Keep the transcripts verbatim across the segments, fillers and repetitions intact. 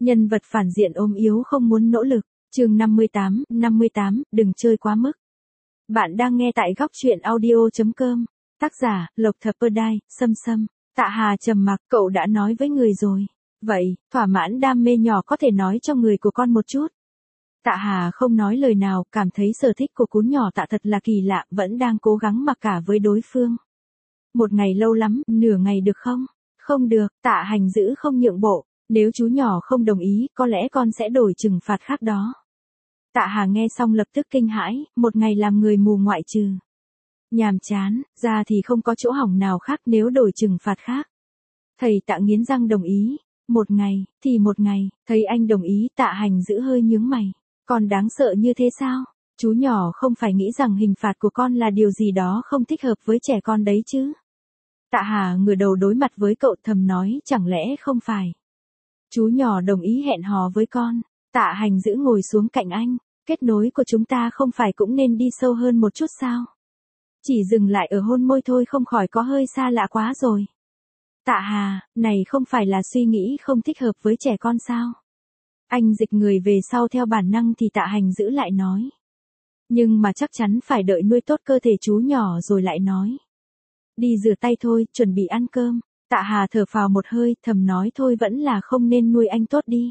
Nhân vật phản diện ốm yếu không muốn nỗ lực. Chương năm mươi tám, năm mươi tám, đừng chơi quá mức. Bạn đang nghe tại góc truyện audio chấm com. Tác giả, Lộc Thập Perdai, Sâm Sâm. Tạ Hà trầm mặc, cậu đã nói với người rồi. Vậy, thỏa mãn đam mê nhỏ có thể nói cho người của con một chút. Tạ Hà không nói lời nào, cảm thấy sở thích của cún nhỏ Tạ thật là kỳ lạ, vẫn đang cố gắng mặc cả với đối phương. Một ngày lâu lắm, nửa ngày được không? Không được, Tạ Hành Dữ không nhượng bộ. Nếu chú nhỏ không đồng ý, có lẽ con sẽ đổi trừng phạt khác đó. Tạ Hà nghe xong lập tức kinh hãi, một ngày làm người mù ngoại trừ. Nhàm chán, ra thì không có chỗ hỏng nào khác nếu đổi trừng phạt khác. Thầy Tạ nghiến răng đồng ý. Một ngày, thì một ngày, thấy anh đồng ý, Tạ Hành Dữ hơi nhướng mày. Còn đáng sợ như thế sao? Chú nhỏ không phải nghĩ rằng hình phạt của con là điều gì đó không thích hợp với trẻ con đấy chứ? Tạ Hà ngửa đầu đối mặt với cậu thầm nói, chẳng lẽ không phải? Chú nhỏ đồng ý hẹn hò với con. Tạ Hành Dữ ngồi xuống cạnh anh. Kết nối của chúng ta không phải cũng nên đi sâu hơn một chút sao? Chỉ dừng lại ở hôn môi thôi không khỏi có hơi xa lạ quá rồi. Tạ Hà, này không phải là suy nghĩ không thích hợp với trẻ con sao? Anh dịch người về sau theo bản năng thì Tạ Hành Dữ lại nói. Nhưng mà chắc chắn phải đợi nuôi tốt cơ thể chú nhỏ rồi lại nói. Đi rửa tay thôi, chuẩn bị ăn cơm. Tạ Hà thở phào một hơi, thầm nói thôi vẫn là không nên nuôi anh tốt đi.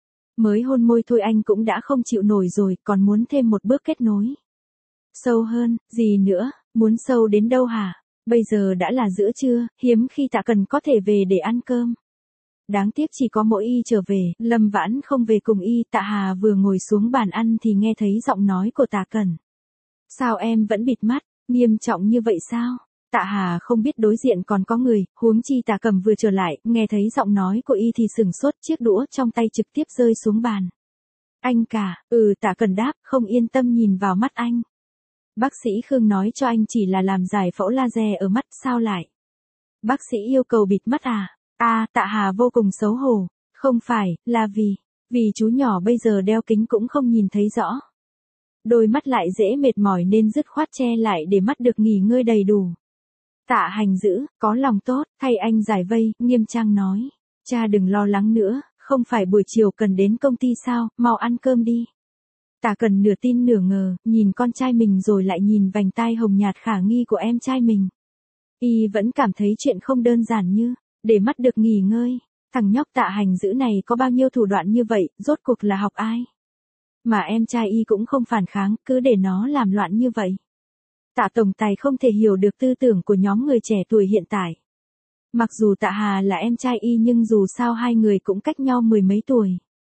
Mới hôn môi thôi anh cũng đã không chịu nổi rồi, còn muốn thêm một bước kết nối. Sâu hơn, gì nữa, muốn sâu đến đâu hả? Bây giờ đã là giữa trưa, hiếm khi Tạ Cần có thể về để ăn cơm. Đáng tiếc chỉ có mỗi y trở về, Lâm Vãn không về cùng y. Tạ Hà vừa ngồi xuống bàn ăn thì nghe thấy giọng nói của Tạ Cần. Sao em vẫn bịt mắt, nghiêm trọng như vậy sao? Tạ Hà không biết đối diện còn có người, huống chi Tạ Cầm vừa trở lại, nghe thấy giọng nói của y thì sừng sốt, chiếc đũa trong tay trực tiếp rơi xuống bàn. Anh cả, ừ Tạ Cần đáp, không yên tâm nhìn vào mắt anh. Bác sĩ Khương nói cho anh chỉ là làm giải phẫu laser ở mắt, sao lại? Bác sĩ yêu cầu bịt mắt à? À, Tạ Hà vô cùng xấu hổ. Không phải, là vì, vì chú nhỏ bây giờ đeo kính cũng không nhìn thấy rõ. Đôi mắt lại dễ mệt mỏi nên dứt khoát che lại để mắt được nghỉ ngơi đầy đủ. Tạ Hành Dữ, có lòng tốt, thay anh giải vây, nghiêm trang nói. Cha đừng lo lắng nữa, không phải buổi chiều cần đến công ty sao, mau ăn cơm đi. Tạ Cần nửa tin nửa ngờ, nhìn con trai mình rồi lại nhìn vành tai hồng nhạt khả nghi của em trai mình. Y vẫn cảm thấy chuyện không đơn giản như, để mắt được nghỉ ngơi. Thằng nhóc Tạ Hành Dữ này có bao nhiêu thủ đoạn như vậy, rốt cuộc là học ai? Mà em trai Y cũng không phản kháng, cứ để nó làm loạn như vậy. Tạ Tổng Tài không thể hiểu được tư tưởng của nhóm người trẻ tuổi hiện tại. Mặc dù Tạ Hà là em trai Y nhưng dù sao hai người cũng cách nhau mười mấy tuổi.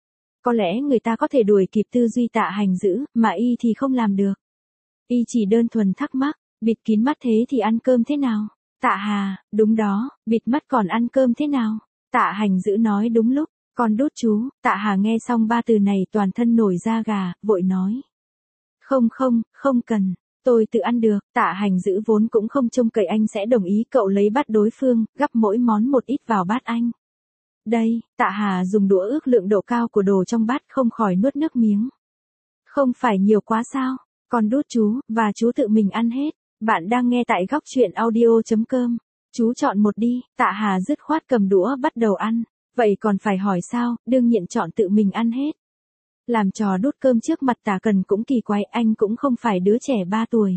Có lẽ người ta có thể đuổi kịp tư duy Tạ Hành Dữ, mà Y thì không làm được. Y chỉ đơn thuần thắc mắc, bịt kín mắt thế thì ăn cơm thế nào? Tạ Hà, đúng đó, bịt mắt còn ăn cơm thế nào? Tạ Hành Dữ nói đúng lúc, con đút chú. Tạ Hà nghe xong ba từ này toàn thân nổi da gà, vội nói. Không không, không cần. Tôi tự ăn được. Tạ Hành Dữ vốn cũng không trông cậy anh sẽ đồng ý, cậu lấy bát đối phương, gắp mỗi món một ít vào bát anh. Đây, Tạ Hà dùng đũa ước lượng độ cao của đồ trong bát không khỏi nuốt nước miếng. Không phải nhiều quá sao? Con đút chú, và chú tự mình ăn hết. Bạn đang nghe tại góc truyện audio chấm com. Chú chọn một đi. Tạ Hà dứt khoát cầm đũa bắt đầu ăn. Vậy còn phải hỏi sao, đương nhiên chọn tự mình ăn hết. Làm trò đút cơm trước mặt Tạ Cần cũng kỳ quái, anh cũng không phải đứa trẻ ba tuổi.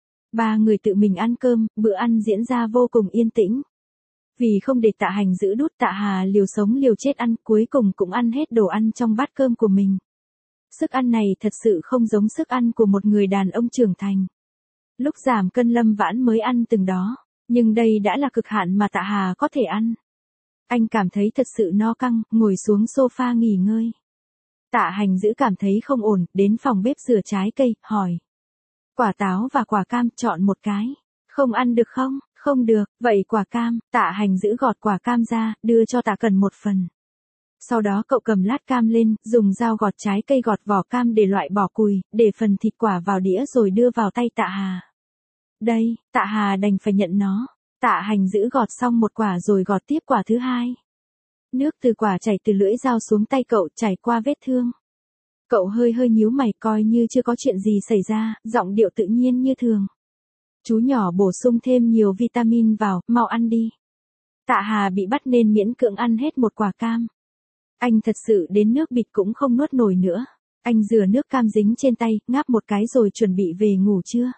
Ba người tự mình ăn cơm, bữa ăn diễn ra vô cùng yên tĩnh. Vì không để Tạ Hành Dữ đút, Tạ Hà liều sống liều chết ăn, cuối cùng cũng ăn hết đồ ăn trong bát cơm của mình. Sức ăn này thật sự không giống sức ăn của một người đàn ông trưởng thành. Lúc giảm cân Lâm Vãn mới ăn từng đó, nhưng đây đã là cực hạn mà Tạ Hà có thể ăn. Anh cảm thấy thật sự no căng, ngồi xuống sofa nghỉ ngơi. Tạ Hành Dữ cảm thấy không ổn, đến phòng bếp rửa trái cây, hỏi. Quả táo và quả cam, chọn một cái. Không ăn được không? Không được, vậy quả cam. Tạ Hành Dữ gọt quả cam ra, đưa cho Tạ Cần một phần. Sau đó cậu cầm lát cam lên, dùng dao gọt trái cây gọt vỏ cam để loại bỏ cùi, để phần thịt quả vào đĩa rồi đưa vào tay Tạ Hà. Đây, Tạ Hà đành phải nhận nó. Tạ Hành Dữ gọt xong một quả rồi gọt tiếp quả thứ hai. Nước từ quả chảy từ lưỡi dao xuống tay cậu, chảy qua vết thương. Cậu hơi hơi nhíu mày, coi như chưa có chuyện gì xảy ra, giọng điệu tự nhiên như thường. Chú nhỏ bổ sung thêm nhiều vitamin vào, mau ăn đi. Tạ Hà bị bắt nên miễn cưỡng ăn hết một quả cam. Anh thật sự đến nước bịt cũng không nuốt nổi nữa. Anh rửa nước cam dính trên tay, ngáp một cái rồi chuẩn bị về ngủ trưa.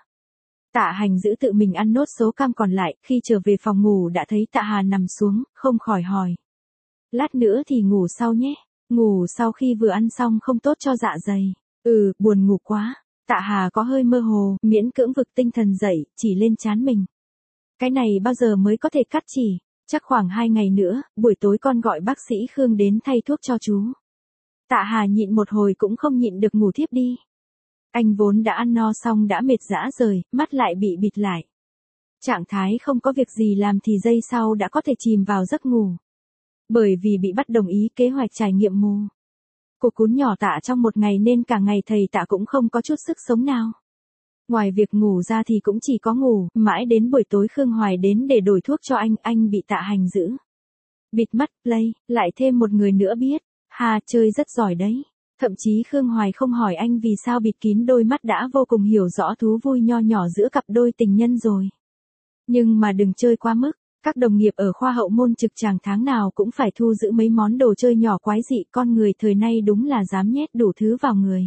Tạ Hành giữ tự mình ăn nốt số cam còn lại, khi trở về phòng ngủ đã thấy Tạ Hà nằm xuống, không khỏi hỏi. Lát nữa thì ngủ sau nhé. Ngủ sau khi vừa ăn xong không tốt cho dạ dày. Ừ, buồn ngủ quá. Tạ Hà có hơi mơ hồ, miễn cưỡng vực tinh thần dậy, chỉ lên trán mình. Cái này bao giờ mới có thể cắt chỉ? Chắc khoảng hai ngày nữa, buổi tối con gọi bác sĩ Khương đến thay thuốc cho chú. Tạ Hà nhịn một hồi cũng không nhịn được ngủ thiếp đi. Anh vốn đã ăn no xong đã mệt rã rời, mắt lại bị bịt lại. Trạng thái không có việc gì làm thì giây sau đã có thể chìm vào giấc ngủ. Bởi vì bị bắt đồng ý kế hoạch trải nghiệm mù. Cô cún nhỏ Tạ trong một ngày nên cả ngày thầy Tạ cũng không có chút sức sống nào. Ngoài việc ngủ ra thì cũng chỉ có ngủ, mãi đến buổi tối Khương Hoài đến để đổi thuốc cho anh, anh bị Tạ Hành giữ. Bịt mắt, play, lại thêm một người nữa biết, hà chơi rất giỏi đấy. Thậm chí Khương Hoài không hỏi anh vì sao bịt kín đôi mắt đã vô cùng hiểu rõ thú vui nho nhỏ giữa cặp đôi tình nhân rồi. Nhưng mà đừng chơi quá mức, các đồng nghiệp ở khoa hậu môn trực tràng tháng nào cũng phải thu giữ mấy món đồ chơi nhỏ quái dị, con người thời nay đúng là dám nhét đủ thứ vào người.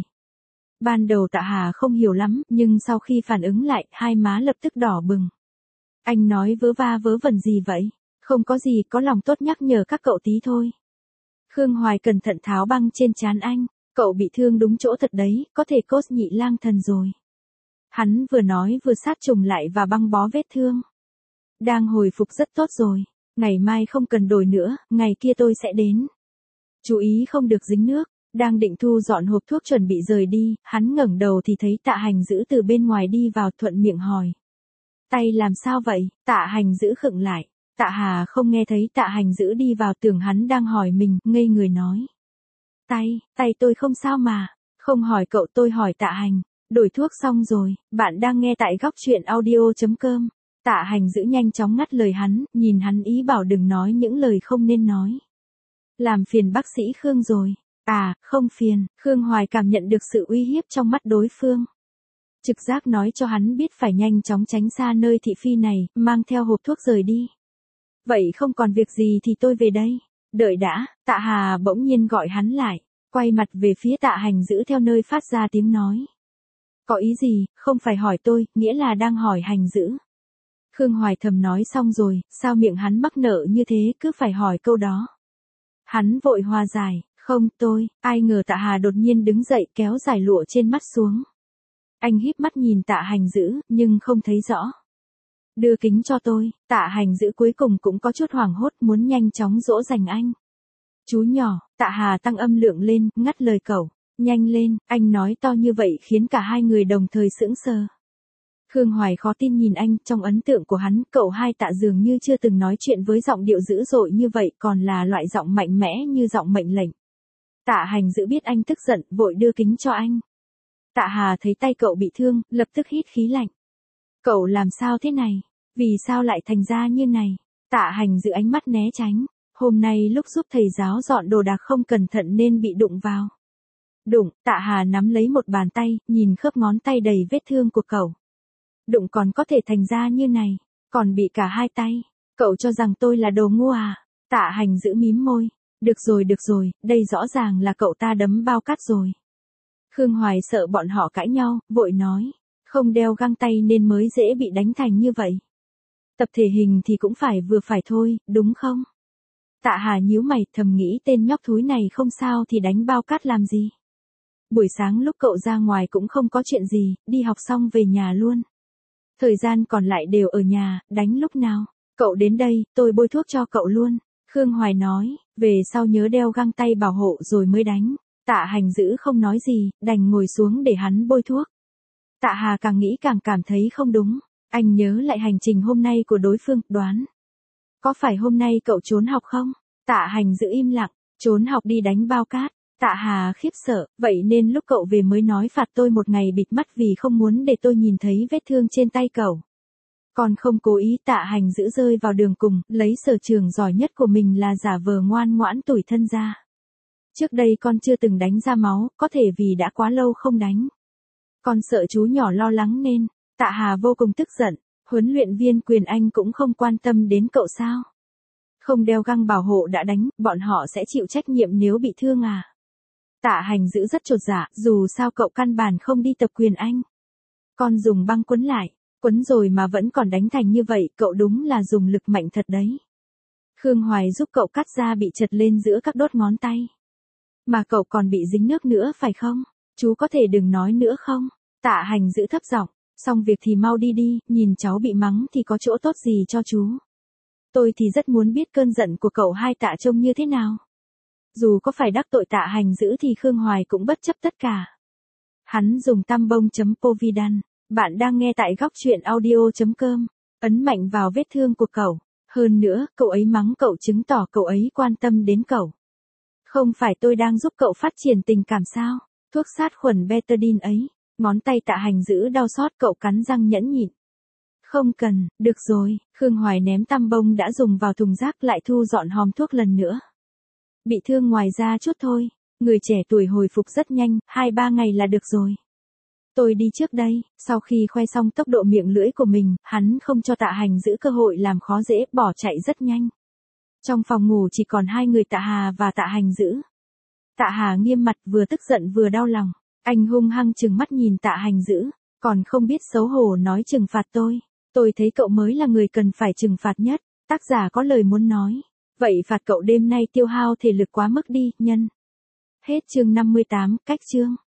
Ban đầu Tạ Hà không hiểu lắm, nhưng sau khi phản ứng lại, hai má lập tức đỏ bừng. Anh nói vớ va vớ vẩn gì vậy? Không có gì, có lòng tốt nhắc nhở các cậu tí thôi. Khương Hoài cẩn thận tháo băng trên trán anh, cậu bị thương đúng chỗ thật đấy, có thể cốt nhị lang thần rồi. Hắn vừa nói vừa sát trùng lại và băng bó vết thương. Đang hồi phục rất tốt rồi, ngày mai không cần đổi nữa, ngày kia tôi sẽ đến. Chú ý không được dính nước. Đang định thu dọn hộp thuốc chuẩn bị rời đi, hắn ngẩng đầu thì thấy Tạ Hành giữ từ bên ngoài đi vào, thuận miệng hỏi. Tay làm sao vậy? Tạ Hành giữ khựng lại. Tạ Hà không nghe thấy Tạ Hành giữ đi vào, tưởng hắn đang hỏi mình, ngây người nói. Tay, tay tôi không sao mà. Không hỏi cậu, tôi hỏi Tạ Hành. Đổi thuốc xong rồi, bạn đang nghe tại góc truyện audio chấm com. Tạ Hành giữ nhanh chóng ngắt lời hắn, nhìn hắn ý bảo đừng nói những lời không nên nói. Làm phiền bác sĩ Khương rồi. À, không phiền, Khương Hoài cảm nhận được sự uy hiếp trong mắt đối phương. Trực giác nói cho hắn biết phải nhanh chóng tránh xa nơi thị phi này, mang theo hộp thuốc rời đi. Vậy không còn việc gì thì tôi về đây. Đợi đã, Tạ Hà bỗng nhiên gọi hắn lại, quay mặt về phía Tạ Hành giữ theo nơi phát ra tiếng nói. Có ý gì, không phải hỏi tôi, nghĩa là đang hỏi Hành giữ. Khương Hoài thầm nói xong rồi, sao miệng hắn mắc nợ như thế, cứ phải hỏi câu đó. Hắn vội hòa giải. Không tôi, ai ngờ Tạ Hà đột nhiên đứng dậy kéo giải lụa trên mắt xuống. Anh híp mắt nhìn Tạ Hành giữ, nhưng không thấy rõ. Đưa kính cho tôi, Tạ Hành giữ cuối cùng cũng có chút hoảng hốt muốn nhanh chóng dỗ dành anh. Chú nhỏ, Tạ Hà tăng âm lượng lên, ngắt lời cậu. Nhanh lên, anh nói to như vậy khiến cả hai người đồng thời sững sờ. Khương Hoài khó tin nhìn anh, trong ấn tượng của hắn, cậu hai Tạ dường như chưa từng nói chuyện với giọng điệu dữ dội như vậy, còn là loại giọng mạnh mẽ như giọng mệnh lệnh. Tạ Hành giữ biết anh tức giận, vội đưa kính cho anh. Tạ Hà thấy tay cậu bị thương, lập tức hít khí lạnh. Cậu làm sao thế này? Vì sao lại thành ra như này? Tạ Hành giữ ánh mắt né tránh. Hôm nay lúc giúp thầy giáo dọn đồ đạc không cẩn thận nên bị đụng vào. Đụng, Tạ Hà nắm lấy một bàn tay, nhìn khớp ngón tay đầy vết thương của cậu. Đụng còn có thể thành ra như này, còn bị cả hai tay. Cậu cho rằng tôi là đồ ngu à? Tạ Hành giữ mím môi. Được rồi được rồi, đây rõ ràng là cậu ta đấm bao cát rồi. Khương Hoài sợ bọn họ cãi nhau, vội nói. Không đeo găng tay nên mới dễ bị đánh thành như vậy. Tập thể hình thì cũng phải vừa phải thôi, đúng không? Tạ Hà nhíu mày, thầm nghĩ tên nhóc thúi này không sao thì đánh bao cát làm gì. Buổi sáng lúc cậu ra ngoài cũng không có chuyện gì, đi học xong về nhà luôn. Thời gian còn lại đều ở nhà, đánh lúc nào. Cậu đến đây, tôi bôi thuốc cho cậu luôn. Khương Hoài nói, về sau nhớ đeo găng tay bảo hộ rồi mới đánh. Tạ Hành giữ không nói gì, đành ngồi xuống để hắn bôi thuốc. Tạ Hà càng nghĩ càng cảm thấy không đúng. Anh nhớ lại hành trình hôm nay của đối phương, đoán. Có phải hôm nay cậu trốn học không? Tạ Hành giữ im lặng, trốn học đi đánh bao cát. Tạ Hà khiếp sợ, vậy nên lúc cậu về mới nói phạt tôi một ngày bịt mắt vì không muốn để tôi nhìn thấy vết thương trên tay cậu. Còn không cố ý. Tạ Hành giữ rơi vào đường cùng, lấy sở trường giỏi nhất của mình là giả vờ ngoan ngoãn tủi thân ra. Trước đây con chưa từng đánh ra máu, có thể vì đã quá lâu không đánh. Con sợ chú nhỏ lo lắng nên, Tạ Hà vô cùng tức giận, huấn luyện viên Quyền Anh cũng không quan tâm đến cậu sao? Không đeo găng bảo hộ đã đánh, bọn họ sẽ chịu trách nhiệm nếu bị thương à. Tạ Hành giữ rất chột dạ, dù sao cậu căn bản không đi tập quyền Anh. Con dùng băng quấn lại, quấn rồi mà vẫn còn đánh thành như vậy, cậu đúng là dùng lực mạnh thật đấy. Khương Hoài giúp cậu cắt ra bị chật lên giữa các đốt ngón tay. Mà cậu còn bị dính nước nữa phải không? Chú có thể đừng nói nữa không? Tạ Hành giữ thấp giọng, xong việc thì mau đi đi, nhìn cháu bị mắng thì có chỗ tốt gì cho chú. Tôi thì rất muốn biết cơn giận của cậu hai Tạ trông như thế nào. Dù có phải đắc tội Tạ Hành giữ thì Khương Hoài cũng bất chấp tất cả. Hắn dùng tăm bông.povidan. Bạn đang nghe tại góc truyện audio.com. Ấn mạnh vào vết thương của cậu. Hơn nữa, cậu ấy mắng cậu chứng tỏ cậu ấy quan tâm đến cậu. Không phải tôi đang giúp cậu phát triển tình cảm sao? Thuốc sát khuẩn betadine ấy. Ngón tay Tạ Hành giữ đau xót, cậu cắn răng nhẫn nhịn. Không cần, được rồi. Khương Hoài ném tăm bông đã dùng vào thùng rác lại thu dọn hòm thuốc lần nữa. Bị thương ngoài ra chút thôi. Người trẻ tuổi hồi phục rất nhanh, hai ba ngày là được rồi. Tôi đi trước đây. Sau khi khoe xong tốc độ miệng lưỡi của mình, hắn không cho Tạ Hành giữ cơ hội làm khó dễ, bỏ chạy rất nhanh. Trong phòng ngủ chỉ còn hai người Tạ Hà và Tạ Hành giữ. Tạ Hà nghiêm mặt, vừa tức giận vừa đau lòng. Anh hung hăng trừng mắt nhìn Tạ Hành giữ, còn không biết xấu hổ nói trừng phạt tôi. Tôi thấy cậu mới là người cần phải trừng phạt nhất. Tác giả có lời muốn nói. Vậy phạt cậu đêm nay tiêu hao thể lực quá mức đi, nhân. Hết chương năm mươi tám, cách chương.